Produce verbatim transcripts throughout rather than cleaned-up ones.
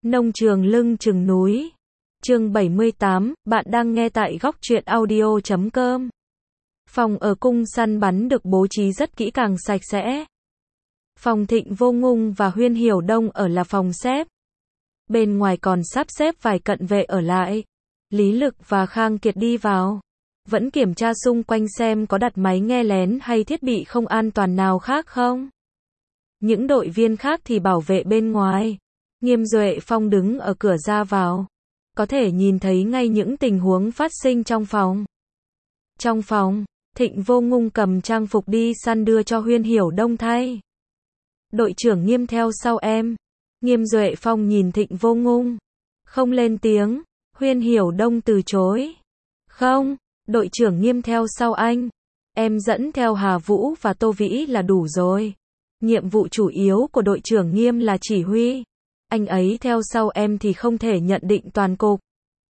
Nông trường lưng chừng núi. Chương bảy mươi tám, bạn đang nghe tại góc truyện audio chấm com. Phòng ở cung săn bắn được bố trí rất kỹ càng sạch sẽ. Phòng Thịnh Vô Ngung và Huyên Hiểu Đông ở là phòng xếp. Bên ngoài còn sắp xếp vài cận vệ ở lại. Lý Lực và Khang Kiệt đi vào. Vẫn kiểm tra xung quanh xem có đặt máy nghe lén hay thiết bị không an toàn nào khác không. Những đội viên khác thì bảo vệ bên ngoài. Nghiêm Duệ Phong đứng ở cửa ra vào. Có thể nhìn thấy ngay những tình huống phát sinh trong phòng. Trong phòng, Thịnh Vô Ngung cầm trang phục đi săn đưa cho Huyên Hiểu Đông thay. Đội trưởng Nghiêm theo sau em. Nghiêm Duệ Phong nhìn Thịnh Vô Ngung. Không lên tiếng. Huyên Hiểu Đông từ chối. Không, đội trưởng Nghiêm theo sau anh. Em dẫn theo Hà Vũ và Tô Vĩ là đủ rồi. Nhiệm vụ chủ yếu của đội trưởng Nghiêm là chỉ huy. Anh ấy theo sau em thì không thể nhận định toàn cục.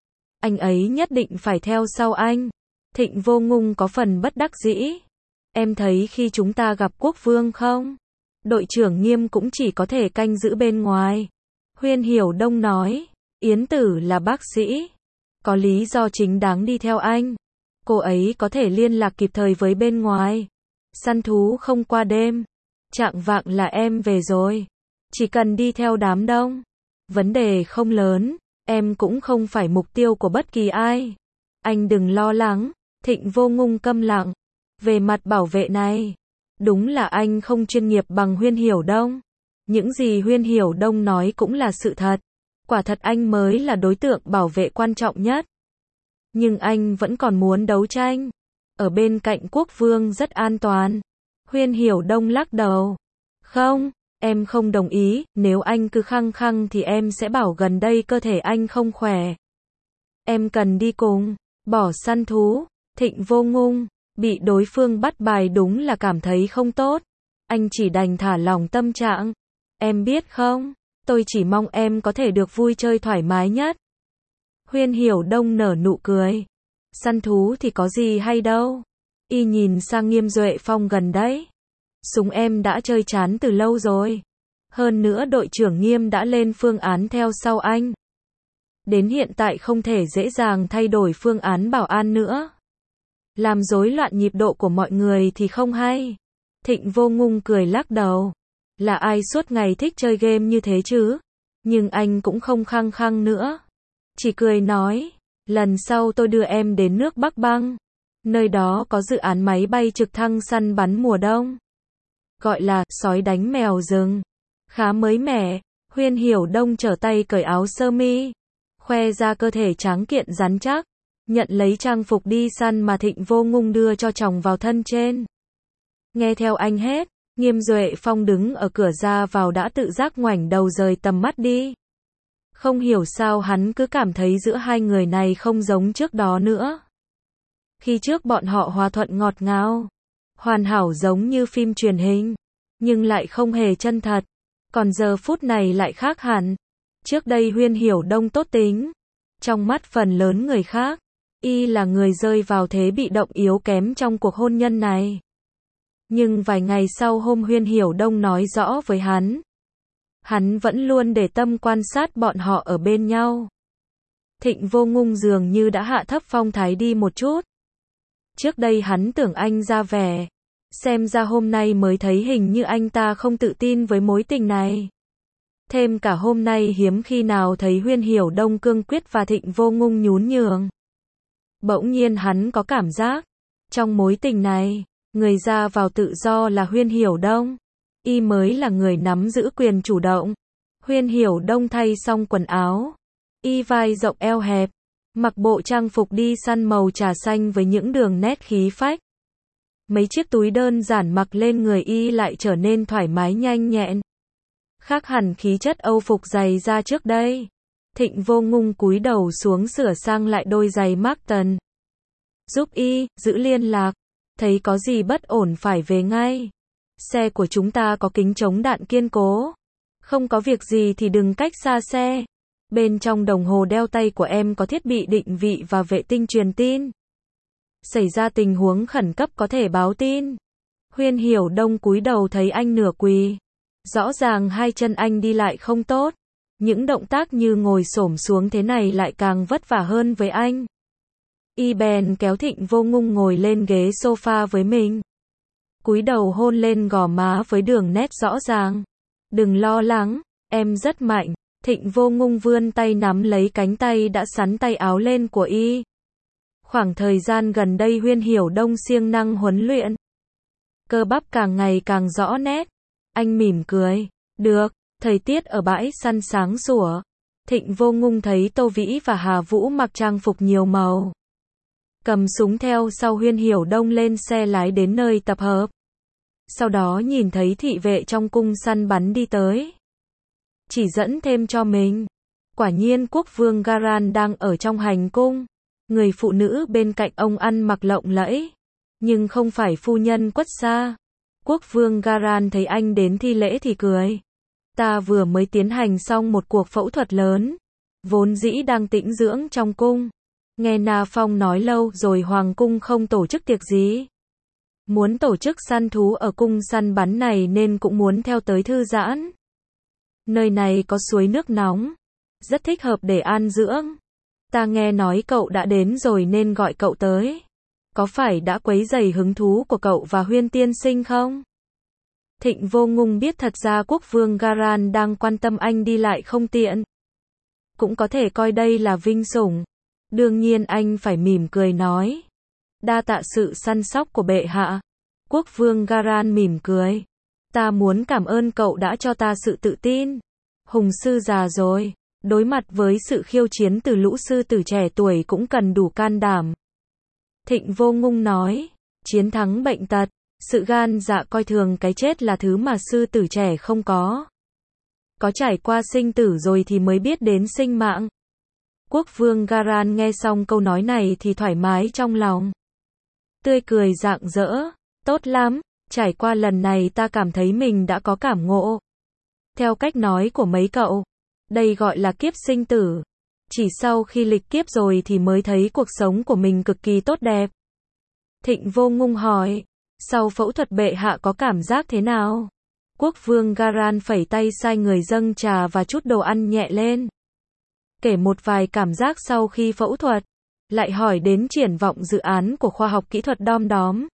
Anh ấy nhất định phải theo sau anh. Thịnh Vô Ngung có phần bất đắc dĩ. Em thấy khi chúng ta gặp quốc vương không? Đội trưởng Nghiêm cũng chỉ có thể canh giữ bên ngoài. Huyên Hiểu Đông nói. Yến Tử là bác sĩ. Có lý do chính đáng đi theo anh. Cô ấy có thể liên lạc kịp thời với bên ngoài. Săn thú không qua đêm. Chạng vạng là em về rồi. Chỉ cần đi theo đám đông. Vấn đề không lớn. Em cũng không phải mục tiêu của bất kỳ ai. Anh đừng lo lắng. Thịnh Vô Ngung câm lặng. Về mặt bảo vệ này. Đúng là anh không chuyên nghiệp bằng Huyên Hiểu Đông. Những gì Huyên Hiểu Đông nói cũng là sự thật. Quả thật anh mới là đối tượng bảo vệ quan trọng nhất. Nhưng anh vẫn còn muốn đấu tranh. Ở bên cạnh quốc vương rất an toàn. Huyên Hiểu Đông lắc đầu. Không, em không đồng ý, nếu anh cứ khăng khăng thì em sẽ bảo gần đây cơ thể anh không khỏe. Em cần đi cùng, bỏ săn thú. Thịnh Vô Ngung, bị đối phương bắt bài đúng là cảm thấy không tốt. Anh chỉ đành thả lỏng tâm trạng. Em biết không, tôi chỉ mong em có thể được vui chơi thoải mái nhất. Huyên Hiểu Đông nở nụ cười. Săn thú thì có gì hay đâu. Y nhìn sang Nghiêm Duệ Phong gần đấy. Súng em đã chơi chán từ lâu rồi. Hơn nữa đội trưởng Nghiêm đã lên phương án theo sau anh. Đến hiện tại không thể dễ dàng thay đổi phương án bảo an nữa. Làm rối loạn nhịp độ của mọi người thì không hay. Thịnh Vô Ngung cười lắc đầu. Là ai suốt ngày thích chơi game như thế chứ? Nhưng anh cũng không khăng khăng nữa. Chỉ cười nói. Lần sau tôi đưa em đến nước Bắc Băng. Nơi đó có dự án máy bay trực thăng săn bắn mùa đông. Gọi là sói đánh mèo rừng. Khá mới mẻ. Huyên Hiểu Đông trở tay cởi áo sơ mi. Khoe ra cơ thể tráng kiện rắn chắc. Nhận lấy trang phục đi săn mà Thịnh Vô Ngung đưa cho chồng vào thân trên. Nghe theo anh hết. Nghiêm Duệ Phong đứng ở cửa ra vào đã tự giác ngoảnh đầu rời tầm mắt đi. Không hiểu sao hắn cứ cảm thấy giữa hai người này không giống trước đó nữa. Khi trước bọn họ hòa thuận ngọt ngào, hoàn hảo giống như phim truyền hình, nhưng lại không hề chân thật. Còn giờ phút này lại khác hẳn. Trước đây Huyên Hiểu Đông tốt tính. Trong mắt phần lớn người khác, y là người rơi vào thế bị động yếu kém trong cuộc hôn nhân này. Nhưng vài ngày sau hôm Huyên Hiểu Đông nói rõ với hắn, hắn vẫn luôn để tâm quan sát bọn họ ở bên nhau. Thịnh Vô Ngung dường như đã hạ thấp phong thái đi một chút. Trước đây hắn tưởng anh ra vẻ. Xem ra hôm nay mới thấy hình như anh ta không tự tin với mối tình này. Thêm cả hôm nay hiếm khi nào thấy Huyên Hiểu Đông cương quyết và Thịnh Vô Ngung nhún nhường. Bỗng nhiên hắn có cảm giác. Trong mối tình này, người ra vào tự do là Huyên Hiểu Đông. Y mới là người nắm giữ quyền chủ động. Huyên Hiểu Đông thay xong quần áo. Y vai rộng eo hẹp. Mặc bộ trang phục đi săn màu trà xanh với những đường nét khí phách. Mấy chiếc túi đơn giản mặc lên người y lại trở nên thoải mái nhanh nhẹn. Khác hẳn khí chất Âu phục giày da trước đây. Thịnh Vô Ngung cúi đầu xuống sửa sang lại đôi giày Martin. Giúp y giữ liên lạc. Thấy có gì bất ổn phải về ngay. Xe của chúng ta có kính chống đạn kiên cố. Không có việc gì thì đừng cách xa xe. Bên trong đồng hồ đeo tay của em có thiết bị định vị và vệ tinh truyền tin. Xảy ra tình huống khẩn cấp có thể báo tin. Huyên Hiểu Đông cúi đầu thấy anh nửa quỳ. Rõ ràng hai chân anh đi lại không tốt. Những động tác như ngồi xổm xuống thế này lại càng vất vả hơn với anh. Y bèn kéo Thịnh Vô Ngung ngồi lên ghế sofa với mình. Cúi đầu hôn lên gò má với đường nét rõ ràng. Đừng lo lắng, em rất mạnh. Thịnh Vô Ngung vươn tay nắm lấy cánh tay đã sắn tay áo lên của y. Khoảng thời gian gần đây Huyên Hiểu Đông siêng năng huấn luyện. Cơ bắp càng ngày càng rõ nét. Anh mỉm cười. Được, thời tiết ở bãi săn sáng sủa. Thịnh Vô Ngung thấy Tô Vĩ và Hà Vũ mặc trang phục nhiều màu. Cầm súng theo sau Huyên Hiểu Đông lên xe lái đến nơi tập hợp. Sau đó nhìn thấy thị vệ trong cung săn bắn đi tới. Chỉ dẫn thêm cho mình. Quả nhiên quốc vương Garan đang ở trong hành cung. Người phụ nữ bên cạnh ông ăn mặc lộng lẫy. Nhưng không phải phu nhân Quất Sa. Quốc vương Garan thấy anh đến thi lễ thì cười. Ta vừa mới tiến hành xong một cuộc phẫu thuật lớn. Vốn dĩ đang tĩnh dưỡng trong cung. Nghe Na Phong nói lâu rồi hoàng cung không tổ chức tiệc gì. Muốn tổ chức săn thú ở cung săn bắn này nên cũng muốn theo tới thư giãn. Nơi này có suối nước nóng. Rất thích hợp để an dưỡng. Ta nghe nói cậu đã đến rồi nên gọi cậu tới. Có phải đã quấy rầy hứng thú của cậu và Huyên tiên sinh không? Thịnh Vô Ngung biết thật ra quốc vương Garan đang quan tâm anh đi lại không tiện. Cũng có thể coi đây là vinh sủng. Đương nhiên anh phải mỉm cười nói. Đa tạ sự săn sóc của bệ hạ. Quốc vương Garan mỉm cười. Ta muốn cảm ơn cậu đã cho ta sự tự tin. Hùng sư già rồi. Đối mặt với sự khiêu chiến từ lũ sư tử trẻ tuổi cũng cần đủ can đảm. Thịnh Vô Ngung nói. Chiến thắng bệnh tật. Sự gan dạ coi thường cái chết là thứ mà sư tử trẻ không có. Có trải qua sinh tử rồi thì mới biết đến sinh mạng. Quốc vương Garan nghe xong câu nói này thì thoải mái trong lòng. Tươi cười rạng rỡ. Tốt lắm, trải qua lần này ta cảm thấy mình đã có cảm ngộ. Theo cách nói của mấy cậu, đây gọi là kiếp sinh tử. Chỉ sau khi lịch kiếp rồi thì mới thấy cuộc sống của mình cực kỳ tốt đẹp. Thịnh Vô Ngung hỏi, sau phẫu thuật bệ hạ có cảm giác thế nào? Quốc vương Garan phẩy tay sai người dâng trà và chút đồ ăn nhẹ lên. Kể một vài cảm giác sau khi phẫu thuật. Lại hỏi đến triển vọng dự án của khoa học kỹ thuật đom đóm.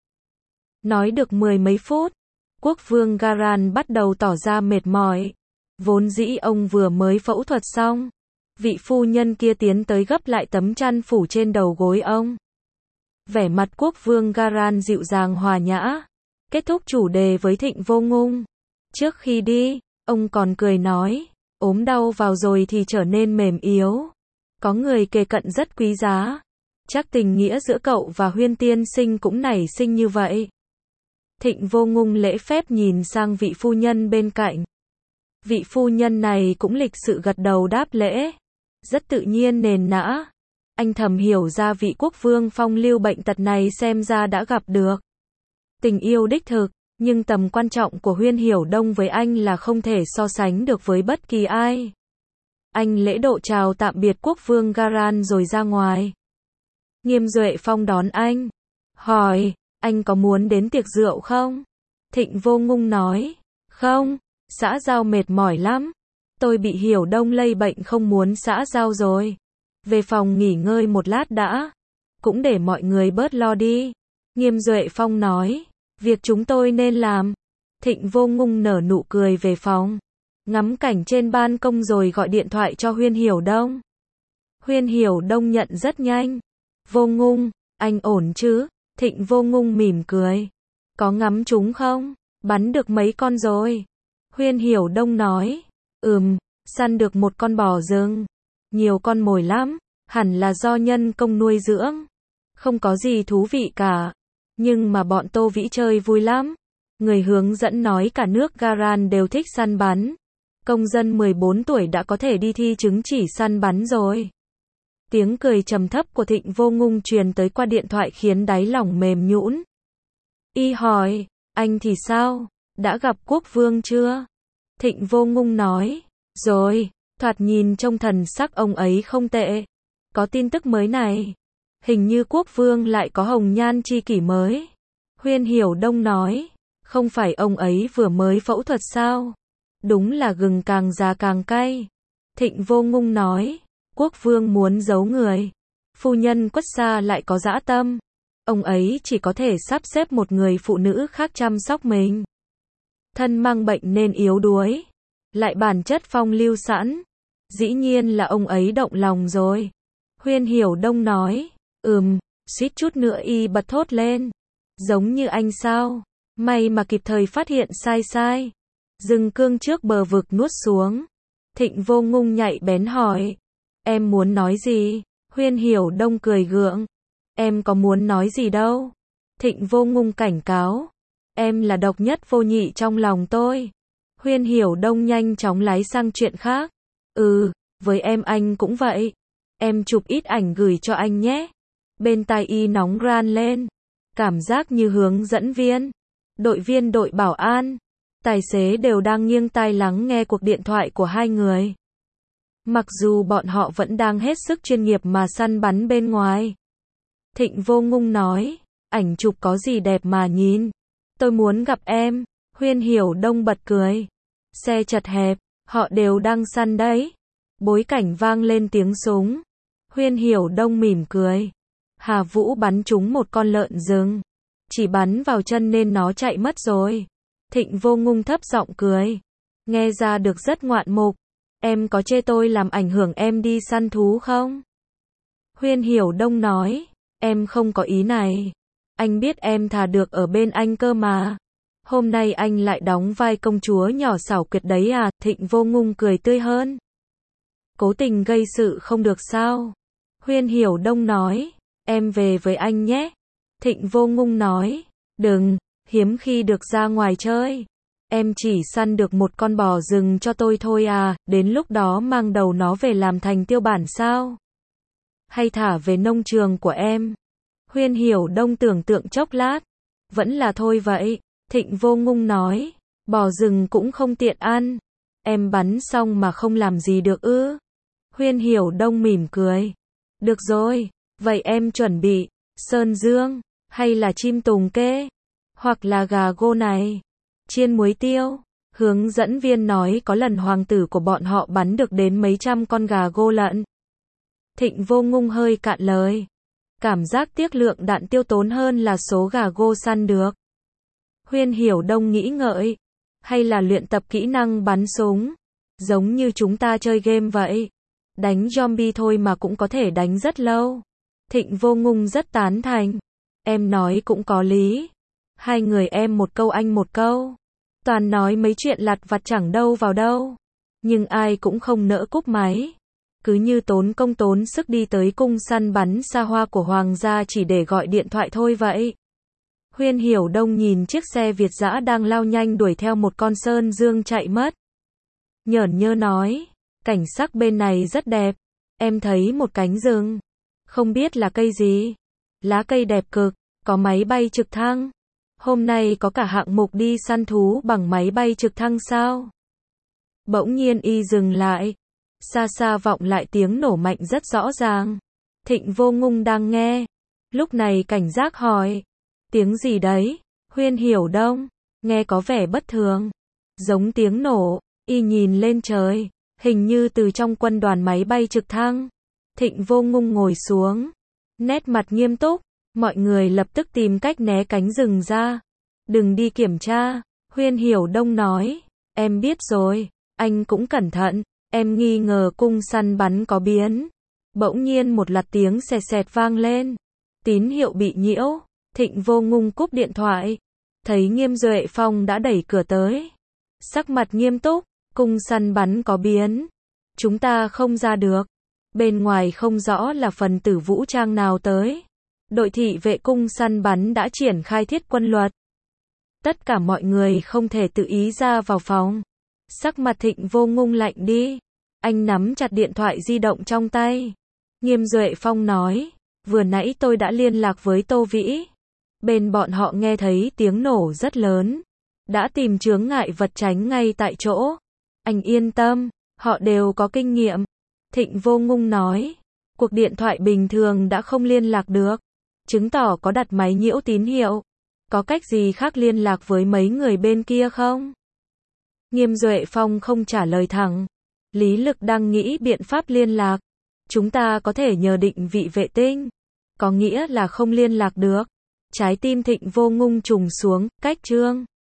Nói được mười mấy phút, quốc vương Garan bắt đầu tỏ ra mệt mỏi. Vốn dĩ ông vừa mới phẫu thuật xong. Vị phu nhân kia tiến tới gấp lại tấm chăn phủ trên đầu gối ông. Vẻ mặt quốc vương Garan dịu dàng hòa nhã. Kết thúc chủ đề với Thịnh Vô Ngung. Trước khi đi, ông còn cười nói, ốm đau vào rồi thì trở nên mềm yếu. Có người kề cận rất quý giá. Chắc tình nghĩa giữa cậu và Huyên tiên sinh cũng nảy sinh như vậy. Thịnh Vô Ngung lễ phép nhìn sang vị phu nhân bên cạnh. Vị phu nhân này cũng lịch sự gật đầu đáp lễ. Rất tự nhiên nền nã. Anh thầm hiểu ra vị quốc vương phong lưu bệnh tật này xem ra đã gặp được tình yêu đích thực. Nhưng tầm quan trọng của Huyên Hiểu Đông với anh là không thể so sánh được với bất kỳ ai. Anh lễ độ chào tạm biệt quốc vương Garan rồi ra ngoài. Nghiêm Duệ Phong đón anh. Hỏi, anh có muốn đến tiệc rượu không? Thịnh Vô Ngung nói, không, xã giao mệt mỏi lắm. Tôi bị Hiểu Đông lây bệnh không muốn xã giao rồi. Về phòng nghỉ ngơi một lát đã. Cũng để mọi người bớt lo đi. Nghiêm Duệ Phong nói, việc chúng tôi nên làm. Thịnh Vô Ngung nở nụ cười về phòng. Ngắm cảnh trên ban công rồi gọi điện thoại cho Huyên Hiểu Đông. Huyên Hiểu Đông nhận rất nhanh. Vô Ngung, anh ổn chứ? Thịnh Vô Ngung mỉm cười. Có ngắm chúng không? Bắn được mấy con rồi? Huyên Hiểu Đông nói. Ừm, săn được một con bò rừng. Nhiều con mồi lắm. Hẳn là do nhân công nuôi dưỡng. Không có gì thú vị cả. Nhưng mà bọn Tô Vĩ chơi vui lắm. Người hướng dẫn nói cả nước Garan đều thích săn bắn. Công dân mười bốn tuổi đã có thể đi thi chứng chỉ săn bắn rồi. Tiếng cười trầm thấp của Thịnh Vô Ngung truyền tới qua điện thoại khiến đáy lòng mềm nhũn. Y hỏi, anh thì sao? Đã gặp quốc vương chưa? Thịnh Vô Ngung nói, rồi, thoạt nhìn trông thần sắc ông ấy không tệ. Có tin tức mới này. Hình như quốc vương lại có hồng nhan chi kỷ mới. Huyên Hiểu Đông nói, không phải ông ấy vừa mới phẫu thuật sao? Đúng là gừng càng già càng cay. Thịnh Vô Ngung nói, quốc vương muốn giấu người. Phu nhân Quất Sa lại có dã tâm. Ông ấy chỉ có thể sắp xếp một người phụ nữ khác chăm sóc mình. Thân mang bệnh nên yếu đuối. Lại bản chất phong lưu sẵn. Dĩ nhiên là ông ấy động lòng rồi. Huyên Hiểu Đông nói, ừm, suýt chút nữa y bật thốt lên. Giống như anh sao? May mà kịp thời phát hiện sai sai. Rừng cương trước bờ vực nuốt xuống. Thịnh Vô Ngung nhạy bén hỏi, em muốn nói gì? Huyên Hiểu Đông cười gượng, em có muốn nói gì đâu. Thịnh Vô Ngung cảnh cáo, em là độc nhất vô nhị trong lòng tôi. Huyên Hiểu Đông nhanh chóng lái sang chuyện khác. Ừ, với em anh cũng vậy. Em chụp ít ảnh gửi cho anh nhé. Bên tai y nóng ran lên. Cảm giác như hướng dẫn viên, đội viên đội bảo an, tài xế đều đang nghiêng tai lắng nghe cuộc điện thoại của hai người. Mặc dù bọn họ vẫn đang hết sức chuyên nghiệp mà săn bắn bên ngoài. Thịnh Vô Ngung nói, ảnh chụp có gì đẹp mà nhìn. Tôi muốn gặp em. Huyên Hiểu Đông bật cười. Xe chật hẹp, họ đều đang săn đấy. Bối cảnh vang lên tiếng súng. Huyên Hiểu Đông mỉm cười. Hà Vũ bắn trúng một con lợn rừng. Chỉ bắn vào chân nên nó chạy mất rồi. Thịnh Vô Ngung thấp giọng cười. Nghe ra được rất ngoạn mục. Em có chê tôi làm ảnh hưởng em đi săn thú không? Huyên Hiểu Đông nói. Em không có ý này. Anh biết em thà được ở bên anh cơ mà. Hôm nay anh lại đóng vai công chúa nhỏ xảo quyệt đấy à? Thịnh Vô Ngung cười tươi hơn. Cố tình gây sự không được sao? Huyên Hiểu Đông nói. Em về với anh nhé. Thịnh Vô Ngung nói. Đừng, hiếm khi được ra ngoài chơi. Em chỉ săn được một con bò rừng cho tôi thôi à, đến lúc đó mang đầu nó về làm thành tiêu bản sao? Hay thả về nông trường của em? Huyên Hiểu Đông tưởng tượng chốc lát. Vẫn là thôi vậy. Thịnh Vô Ngung nói. Bò rừng cũng không tiện ăn. Em bắn xong mà không làm gì được ư? Huyên Hiểu Đông mỉm cười. Được rồi, vậy em chuẩn bị sơn dương, hay là chim tùng kê, hoặc là gà gô này, chiên muối tiêu. Hướng dẫn viên nói có lần hoàng tử của bọn họ bắn được đến mấy trăm con gà gô lận. Thịnh Vô Ngung hơi cạn lời. Cảm giác tiếc lượng đạn tiêu tốn hơn là số gà gô săn được. Huyên Hiểu Đông nghĩ ngợi. Hay là luyện tập kỹ năng bắn súng. Giống như chúng ta chơi game vậy. Đánh zombie thôi mà cũng có thể đánh rất lâu. Thịnh Vô Ngung rất tán thành. Em nói cũng có lý. Hai người em một câu anh một câu. Toàn nói mấy chuyện lặt vặt chẳng đâu vào đâu. Nhưng ai cũng không nỡ cúp máy. Cứ như tốn công tốn sức đi tới cung săn bắn xa hoa của hoàng gia chỉ để gọi điện thoại thôi vậy. Huyên Hiểu Đông nhìn chiếc xe Việt dã đang lao nhanh đuổi theo một con sơn dương chạy mất. Nhởn nhơ nói. Cảnh sắc bên này rất đẹp. Em thấy một cánh rừng. Không biết là cây gì. Lá cây đẹp cực. Có máy bay trực thăng. Hôm nay có cả hạng mục đi săn thú bằng máy bay trực thăng sao? Bỗng nhiên y dừng lại. Xa xa vọng lại tiếng nổ mạnh rất rõ ràng. Thịnh Vô Ngung đang nghe. Lúc này cảnh giác hỏi. Tiếng gì đấy? Huyên Hiểu Đông. Nghe có vẻ bất thường. Giống tiếng nổ. Y nhìn lên trời. Hình như từ trong quân đoàn máy bay trực thăng. Thịnh Vô Ngung ngồi xuống. Nét mặt nghiêm túc. Mọi người lập tức tìm cách né cánh rừng ra. Đừng đi kiểm tra. Huyên Hiểu Đông nói. Em biết rồi. Anh cũng cẩn thận. Em nghi ngờ cung săn bắn có biến. Bỗng nhiên một loạt tiếng xẹt xẹt vang lên. Tín hiệu bị nhiễu. Thịnh Vô Ngung cúp điện thoại. Thấy Nghiêm Duệ Phong đã đẩy cửa tới. Sắc mặt nghiêm túc. Cung săn bắn có biến. Chúng ta không ra được. Bên ngoài không rõ là phần tử vũ trang nào tới. Đội thị vệ cung săn bắn đã triển khai thiết quân luật. Tất cả mọi người không thể tự ý ra vào phòng. Sắc mặt Thịnh Vô Ngung lạnh đi. Anh nắm chặt điện thoại di động trong tay. Nghiêm Duệ Phong nói. Vừa nãy tôi đã liên lạc với Tô Vĩ. Bên bọn họ nghe thấy tiếng nổ rất lớn. Đã tìm chướng ngại vật tránh ngay tại chỗ. Anh yên tâm. Họ đều có kinh nghiệm. Thịnh Vô Ngung nói. Cuộc điện thoại bình thường đã không liên lạc được. Chứng tỏ có đặt máy nhiễu tín hiệu. Có cách gì khác liên lạc với mấy người bên kia không? Nghiêm Duệ Phong không trả lời thẳng. Lý Lực đang nghĩ biện pháp liên lạc. Chúng ta có thể nhờ định vị vệ tinh. Có nghĩa là không liên lạc được. Trái tim Thịnh Vô Ngung trùng xuống, cách Trương